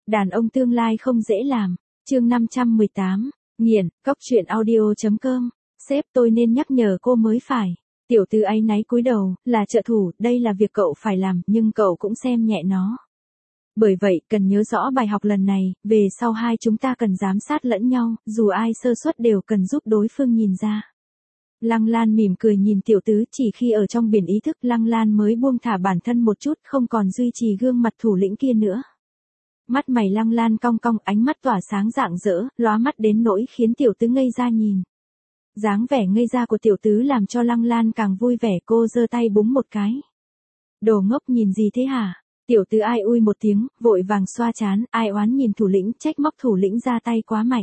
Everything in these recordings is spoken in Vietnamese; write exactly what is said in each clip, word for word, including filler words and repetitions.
Đàn ông tương lai không dễ làm. Chương năm trăm mười tám. Nghiền, cóc truyện audio.com. Sếp, tôi nên nhắc nhở cô mới phải. Tiểu tư áy náy cúi đầu, là trợ thủ, đây là việc cậu phải làm, nhưng cậu cũng xem nhẹ nó. Bởi vậy, cần nhớ rõ bài học lần này, về sau hai chúng ta cần giám sát lẫn nhau, dù ai sơ suất đều cần giúp đối phương nhìn ra. Lăng Lan mỉm cười nhìn tiểu tứ, chỉ khi ở trong biển ý thức Lăng Lan mới buông thả bản thân một chút, không còn duy trì gương mặt thủ lĩnh kia nữa. Mắt mày Lăng Lan cong cong, ánh mắt tỏa sáng rạng rỡ, lóa mắt đến nỗi khiến tiểu tứ ngây ra nhìn. Dáng vẻ ngây ra của tiểu tứ làm cho Lăng Lan càng vui vẻ, cô giơ tay búng một cái. Đồ ngốc nhìn gì thế hả? Tiểu tứ ai ui một tiếng, vội vàng xoa chán, ai oán nhìn thủ lĩnh, trách móc thủ lĩnh ra tay quá mạnh.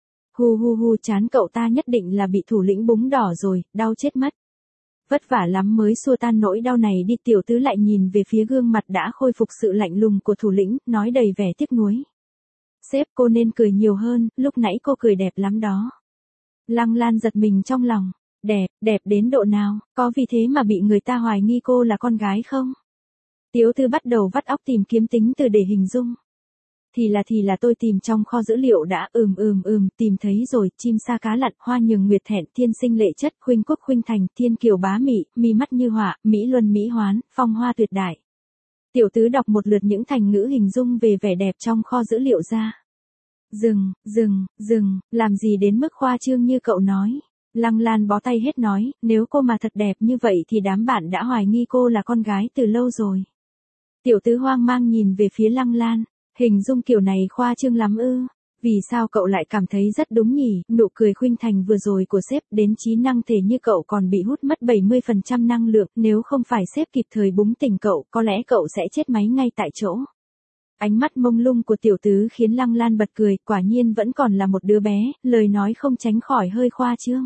Hu hu hu, chán cậu ta nhất định là bị thủ lĩnh búng đỏ rồi, đau chết mất. Vất vả lắm mới xua tan nỗi đau này đi, tiểu tứ lại nhìn về phía gương mặt đã khôi phục sự lạnh lùng của thủ lĩnh, nói đầy vẻ tiếc nuối. Sếp, cô nên cười nhiều hơn, lúc nãy cô cười đẹp lắm đó. Lăng Lan giật mình trong lòng. Đẹp, đẹp đến độ nào, có vì thế mà bị người ta hoài nghi cô là con gái không? Tiểu tứ bắt đầu vắt óc tìm kiếm tính từ để hình dung. Thì là thì là tôi tìm trong kho dữ liệu đã, ừm ừm ừm, tìm thấy rồi, chim sa cá lặn, hoa nhường nguyệt thẹn, thiên sinh lệ chất, khuynh quốc khuynh thành, thiên kiều bá mỹ, mi mắt như họa, mỹ luân mỹ hoán, phong hoa tuyệt đại. Tiểu tứ đọc một lượt những thành ngữ hình dung về vẻ đẹp trong kho dữ liệu ra. Dừng, dừng, dừng, làm gì đến mức khoa trương như cậu nói. Lăng Lan bó tay hết nói, nếu cô mà thật đẹp như vậy thì đám bạn đã hoài nghi cô là con gái từ lâu rồi. Tiểu tứ hoang mang nhìn về phía Lăng Lan. Hình dung kiểu này khoa trương lắm ư? Vì sao cậu lại cảm thấy rất đúng nhỉ? Nụ cười khuynh thành vừa rồi của sếp, đến trí năng thể như cậu còn bị hút mất bảy mươi phần trăm năng lượng, nếu không phải sếp kịp thời búng tỉnh cậu, có lẽ cậu sẽ chết máy ngay tại chỗ. Ánh mắt mông lung của tiểu tứ khiến Lăng Lan bật cười, quả nhiên vẫn còn là một đứa bé, lời nói không tránh khỏi hơi khoa trương.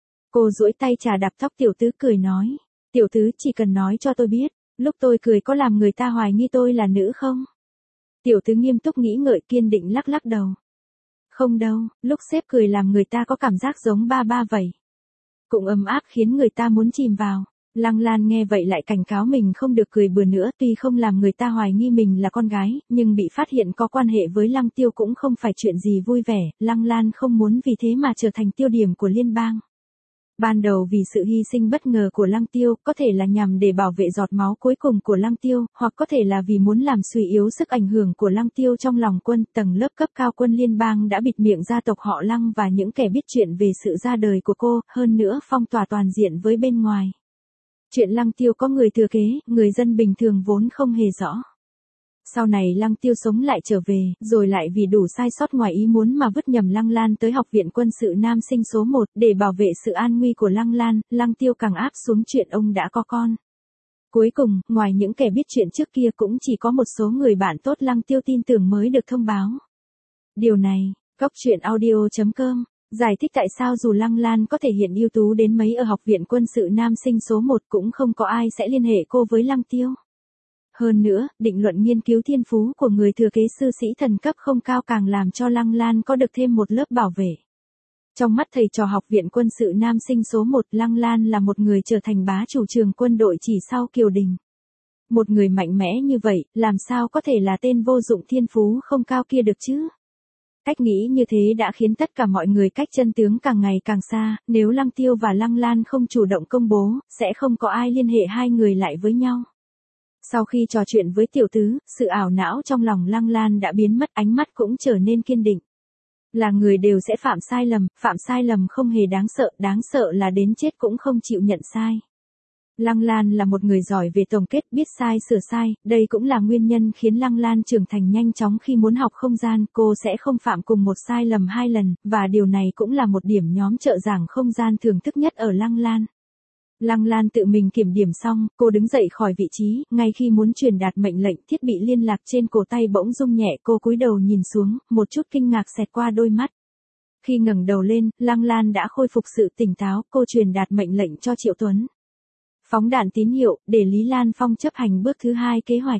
Cô duỗi tay chà đạp tóc tiểu tứ, cười nói, tiểu tứ chỉ cần nói cho tôi biết, lúc tôi cười có làm người ta hoài nghi tôi là nữ không? Tiểu tứ nghiêm túc nghĩ ngợi, kiên định lắc lắc đầu. Không đâu, lúc sếp cười làm người ta có cảm giác giống ba ba vậy. Cũng ấm áp khiến người ta muốn chìm vào. Lăng Lan nghe vậy lại cảnh cáo mình không được cười bừa nữa, tuy không làm người ta hoài nghi mình là con gái, nhưng bị phát hiện có quan hệ với Lăng Tiêu cũng không phải chuyện gì vui vẻ, Lăng Lan không muốn vì thế mà trở thành tiêu điểm của liên bang. Ban đầu vì sự hy sinh bất ngờ của Lăng Tiêu, có thể là nhằm để bảo vệ giọt máu cuối cùng của Lăng Tiêu, hoặc có thể là vì muốn làm suy yếu sức ảnh hưởng của Lăng Tiêu trong lòng quân, tầng lớp cấp cao quân liên bang đã bịt miệng gia tộc họ Lăng và những kẻ biết chuyện về sự ra đời của cô, hơn nữa phong tỏa toàn diện với bên ngoài. Chuyện Lăng Tiêu có người thừa kế, người dân bình thường vốn không hề rõ. Sau này Lăng Tiêu sống lại trở về, rồi lại vì đủ sai sót ngoài ý muốn mà vứt nhầm Lăng Lan tới học viện quân sự nam sinh số một, để bảo vệ sự an nguy của Lăng Lan, Lăng Tiêu càng áp xuống chuyện ông đã có con. Cuối cùng, ngoài những kẻ biết chuyện trước kia cũng chỉ có một số người bạn tốt Lăng Tiêu tin tưởng mới được thông báo. Điều này, cóc truyện audio.com, giải thích tại sao dù Lăng Lan có thể hiện ưu tú đến mấy ở học viện quân sự nam sinh số một cũng không có ai sẽ liên hệ cô với Lăng Tiêu. Hơn nữa, định luận nghiên cứu thiên phú của người thừa kế sư sĩ thần cấp không cao càng làm cho Lăng Lan có được thêm một lớp bảo vệ. Trong mắt thầy trò học viện quân sự nam sinh số một, Lăng Lan là một người trở thành bá chủ trường quân đội chỉ sau Kiều Đình. Một người mạnh mẽ như vậy, làm sao có thể là tên vô dụng thiên phú không cao kia được chứ? Cách nghĩ như thế đã khiến tất cả mọi người cách chân tướng càng ngày càng xa, nếu Lăng Tiêu và Lăng Lan không chủ động công bố, sẽ không có ai liên hệ hai người lại với nhau. Sau khi trò chuyện với tiểu tứ, sự ảo não trong lòng Lăng Lan đã biến mất, ánh mắt cũng trở nên kiên định. Là người đều sẽ phạm sai lầm, phạm sai lầm không hề đáng sợ, đáng sợ là đến chết cũng không chịu nhận sai. Lăng Lan là một người giỏi về tổng kết, biết sai sửa sai, đây cũng là nguyên nhân khiến Lăng Lan trưởng thành nhanh chóng khi muốn học không gian, cô sẽ không phạm cùng một sai lầm hai lần, và điều này cũng là một điểm nhóm trợ giảng không gian thưởng thức nhất ở Lăng Lan. Lăng Lan tự mình kiểm điểm xong, cô đứng dậy khỏi vị trí, ngay khi muốn truyền đạt mệnh lệnh, thiết bị liên lạc trên cổ tay bỗng rung nhẹ, cô cúi đầu nhìn xuống, một chút kinh ngạc xẹt qua đôi mắt. Khi ngẩng đầu lên, Lăng Lan đã khôi phục sự tỉnh táo, cô truyền đạt mệnh lệnh cho Triệu Tuấn. Phóng đạn tín hiệu, để Lý Lan Phong chấp hành bước thứ hai kế hoạch.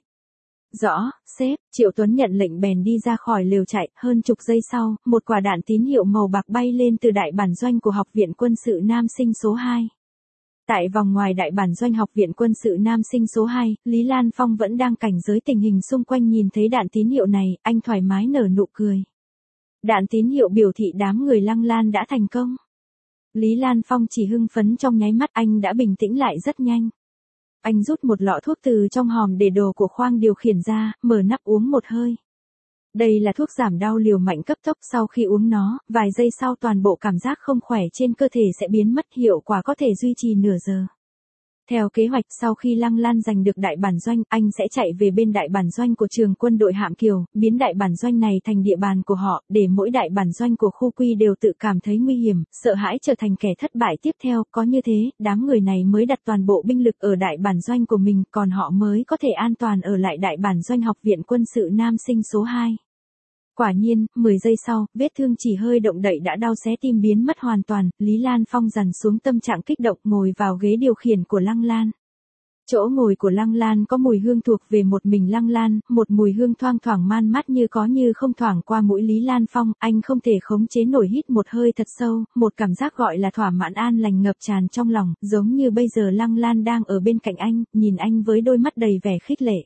Rõ, sếp, Triệu Tuấn nhận lệnh bèn đi ra khỏi lều chạy, hơn chục giây sau, một quả đạn tín hiệu màu bạc bay lên từ đại bản doanh của học viện quân sự nam sinh số hai. Tại vòng ngoài đại bản doanh học viện quân sự nam sinh số hai, Lý Lan Phong vẫn đang cảnh giới tình hình xung quanh, nhìn thấy đạn tín hiệu này, anh thoải mái nở nụ cười. Đạn tín hiệu biểu thị đám người Lăng Lan đã thành công. Lý Lan Phong chỉ hưng phấn trong nháy mắt, anh đã bình tĩnh lại rất nhanh. Anh rút một lọ thuốc từ trong hòm để đồ của khoang điều khiển ra, mở nắp uống một hơi. Đây là thuốc giảm đau liều mạnh cấp tốc, sau khi uống nó, vài giây sau toàn bộ cảm giác không khỏe trên cơ thể sẽ biến mất, hiệu quả có thể duy trì nửa giờ. Theo kế hoạch, sau khi Lăng Lan giành được đại bản doanh, anh sẽ chạy về bên đại bản doanh của trường quân đội Hạm Kiều, biến đại bản doanh này thành địa bàn của họ, để mỗi đại bản doanh của khu quy đều tự cảm thấy nguy hiểm, sợ hãi trở thành kẻ thất bại tiếp theo, có như thế, đám người này mới đặt toàn bộ binh lực ở đại bản doanh của mình, còn họ mới có thể an toàn ở lại đại bản doanh học viện quân sự nam sinh số hai. Quả nhiên, mười giây sau, vết thương chỉ hơi động đậy đã đau xé tim biến mất hoàn toàn, Lý Lan Phong dằn xuống tâm trạng kích động, ngồi vào ghế điều khiển của Lăng Lan. Chỗ ngồi của Lăng Lan có mùi hương thuộc về một mình Lăng Lan, một mùi hương thoang thoảng man mát như có như không thoảng qua mũi Lý Lan Phong, anh không thể khống chế nổi, hít một hơi thật sâu, một cảm giác gọi là thỏa mãn an lành ngập tràn trong lòng, giống như bây giờ Lăng Lan đang ở bên cạnh anh, nhìn anh với đôi mắt đầy vẻ khích lệ.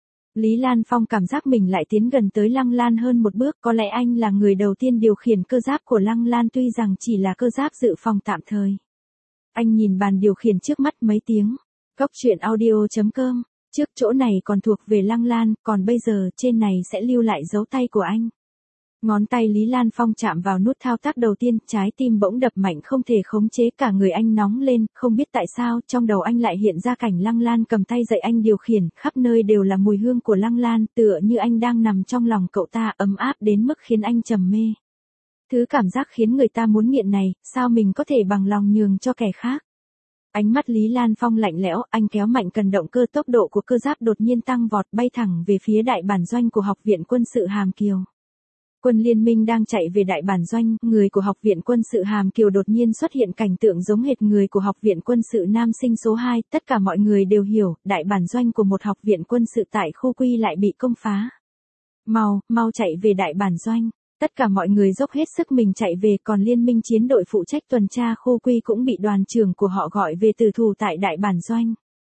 Lý Lan Phong cảm giác mình lại tiến gần tới Lăng Lan hơn một bước, có lẽ anh là người đầu tiên điều khiển cơ giáp của Lăng Lan, tuy rằng chỉ là cơ giáp dự phòng tạm thời. Anh nhìn bàn điều khiển trước mắt mấy tiếng. Góc truyện audio chấm com, trước chỗ này còn thuộc về Lăng Lan, còn bây giờ trên này sẽ lưu lại dấu tay của anh. Ngón tay Lý Lan Phong chạm vào nút thao tác đầu tiên, trái tim bỗng đập mạnh không thể khống chế, cả người anh nóng lên, không biết tại sao, trong đầu anh lại hiện ra cảnh Lăng Lan cầm tay dạy anh điều khiển, khắp nơi đều là mùi hương của Lăng Lan, tựa như anh đang nằm trong lòng cậu ta, ấm áp đến mức khiến anh trầm mê. Thứ cảm giác khiến người ta muốn nghiện này, sao mình có thể bằng lòng nhường cho kẻ khác? Ánh mắt Lý Lan Phong lạnh lẽo, anh kéo mạnh cần động cơ, tốc độ của cơ giáp đột nhiên tăng vọt, bay thẳng về phía đại bản doanh của học viện quân sự Hàm Kiều. Quân liên minh đang chạy về đại bản doanh, người của học viện quân sự Hàm Kiều đột nhiên xuất hiện cảnh tượng giống hệt người của học viện quân sự nam sinh số hai, tất cả mọi người đều hiểu, đại bản doanh của một học viện quân sự tại khu quy lại bị công phá. Mau, mau chạy về đại bản doanh. Tất cả mọi người dốc hết sức mình chạy về, còn liên minh chiến đội phụ trách tuần tra khu quy cũng bị đoàn trưởng của họ gọi về tử thủ tại đại bản doanh.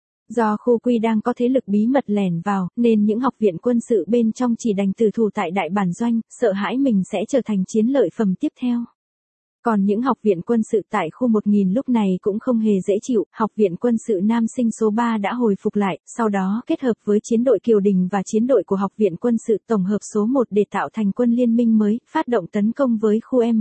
Do khu quy đang có thế lực bí mật lẻn vào, nên những học viện quân sự bên trong chỉ đành tử thủ tại đại bản doanh, sợ hãi mình sẽ trở thành chiến lợi phẩm tiếp theo. Còn những học viện quân sự tại khu một nghìn lúc này cũng không hề dễ chịu, học viện quân sự nam sinh số ba đã hồi phục lại, sau đó kết hợp với chiến đội Kiều Đình và chiến đội của học viện quân sự tổng hợp số một để tạo thành quân liên minh mới, phát động tấn công với khu M.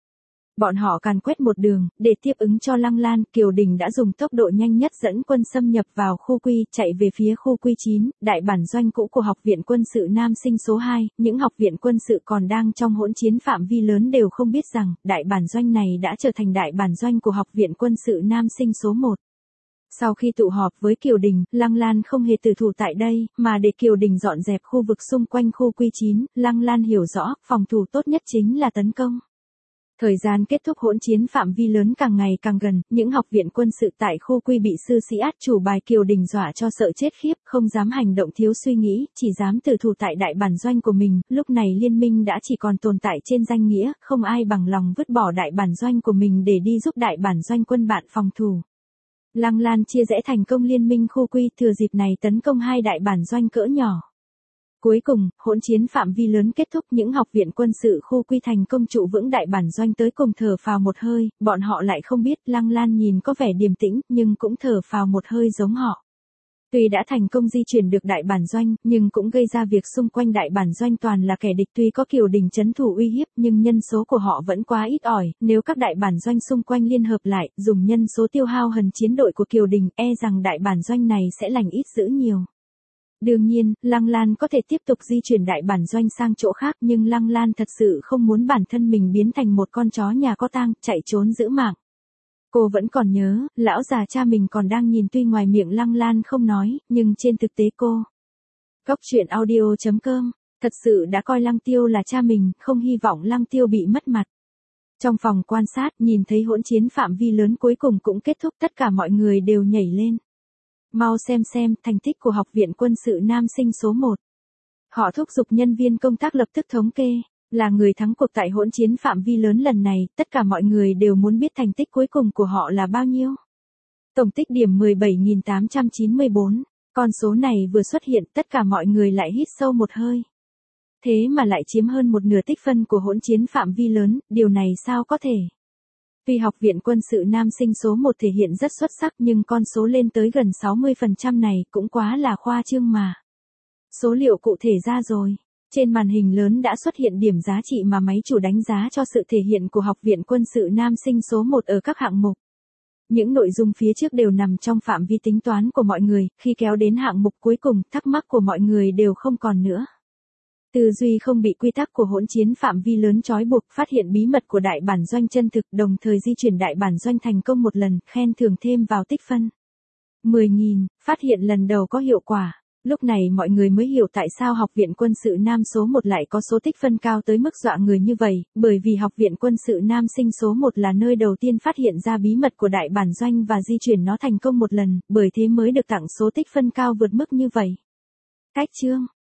Bọn họ càn quét một đường, để tiếp ứng cho Lăng Lan, Kiều Đình đã dùng tốc độ nhanh nhất dẫn quân xâm nhập vào khu quy, chạy về phía khu quy chín, đại bản doanh cũ của học viện quân sự nam sinh số hai, những học viện quân sự còn đang trong hỗn chiến phạm vi lớn đều không biết rằng, đại bản doanh này đã trở thành đại bản doanh của học viện quân sự nam sinh số một. Sau khi tụ họp với Kiều Đình, Lăng Lan không hề tử thủ tại đây, mà để Kiều Đình dọn dẹp khu vực xung quanh khu quy chín, Lăng Lan hiểu rõ, phòng thủ tốt nhất chính là tấn công. Thời gian kết thúc hỗn chiến phạm vi lớn càng ngày càng gần, những học viện quân sự tại khu quy bị sư sĩ át chủ bài Kiều Đình dọa cho sợ chết khiếp, không dám hành động thiếu suy nghĩ, chỉ dám tử thủ tại đại bản doanh của mình, lúc này liên minh đã chỉ còn tồn tại trên danh nghĩa, không ai bằng lòng vứt bỏ đại bản doanh của mình để đi giúp đại bản doanh quân bạn phòng thủ. Lăng Lan chia rẽ thành công liên minh khu quy, thừa dịp này tấn công hai đại bản doanh cỡ nhỏ. Cuối cùng, hỗn chiến phạm vi lớn kết thúc, những học viện quân sự khu quy thành công trụ vững đại bản doanh, tới cùng thở phào một hơi, bọn họ lại không biết Lăng Lan nhìn có vẻ điềm tĩnh, nhưng cũng thở phào một hơi giống họ. Tuy đã thành công di chuyển được đại bản doanh, nhưng cũng gây ra việc xung quanh đại bản doanh toàn là kẻ địch, tuy có Kiều Đình trấn thủ uy hiếp nhưng nhân số của họ vẫn quá ít ỏi, nếu các đại bản doanh xung quanh liên hợp lại, dùng nhân số tiêu hao hần chiến đội của Kiều Đình, e rằng đại bản doanh này sẽ lành ít dữ nhiều. Đương nhiên, Lăng Lan có thể tiếp tục di chuyển đại bản doanh sang chỗ khác, nhưng Lăng Lan thật sự không muốn bản thân mình biến thành một con chó nhà có tang, chạy trốn giữ mạng. Cô vẫn còn nhớ, lão già cha mình còn đang nhìn, tuy ngoài miệng Lăng Lan không nói, nhưng trên thực tế cô. Góc truyện audio chấm com, thật sự đã coi Lăng Tiêu là cha mình, không hy vọng Lăng Tiêu bị mất mặt. Trong phòng quan sát, nhìn thấy hỗn chiến phạm vi lớn cuối cùng cũng kết thúc, tất cả mọi người đều nhảy lên. Mau xem xem, thành tích của học viện quân sự nam sinh số một. Họ thúc giục nhân viên công tác lập tức thống kê, là người thắng cuộc tại hỗn chiến phạm vi lớn lần này, tất cả mọi người đều muốn biết thành tích cuối cùng của họ là bao nhiêu. Tổng tích điểm mười bảy nghìn tám trăm chín mươi bốn. Con số này vừa xuất hiện, tất cả mọi người lại hít sâu một hơi. Thế mà lại chiếm hơn một nửa tích phân của hỗn chiến phạm vi lớn, điều này sao có thể? Vì Học viện Quân sự Nam Sinh số một thể hiện rất xuất sắc nhưng con số lên tới gần sáu mươi phần trăm này cũng quá là khoa trương mà. Số liệu cụ thể ra rồi. Trên màn hình lớn đã xuất hiện điểm giá trị mà máy chủ đánh giá cho sự thể hiện của Học viện Quân sự Nam Sinh số một ở các hạng mục. Những nội dung phía trước đều nằm trong phạm vi tính toán của mọi người, khi kéo đến hạng mục cuối cùng, thắc mắc của mọi người đều không còn nữa. Tư duy không bị quy tắc của hỗn chiến phạm vi lớn trói buộc, phát hiện bí mật của đại bản doanh chân thực, đồng thời di chuyển đại bản doanh thành công một lần, khen thưởng thêm vào tích phân. mười nghìn, phát hiện lần đầu có hiệu quả. Lúc này mọi người mới hiểu tại sao Học viện Quân sự Nam số một lại có số tích phân cao tới mức dọa người như vậy, bởi vì Học viện Quân sự Nam Sinh số một là nơi đầu tiên phát hiện ra bí mật của đại bản doanh và di chuyển nó thành công một lần, bởi thế mới được tặng số tích phân cao vượt mức như vậy. Cách chương